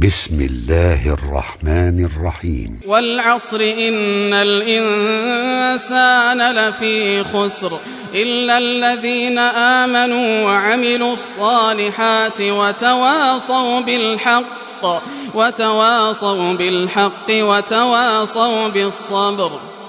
بسم الله الرحمن الرحيم. والعصر إن الإنسان لفي خسر إلا الذين آمنوا وعملوا الصالحات وتواصوا بالحق وتواصوا بالصبر.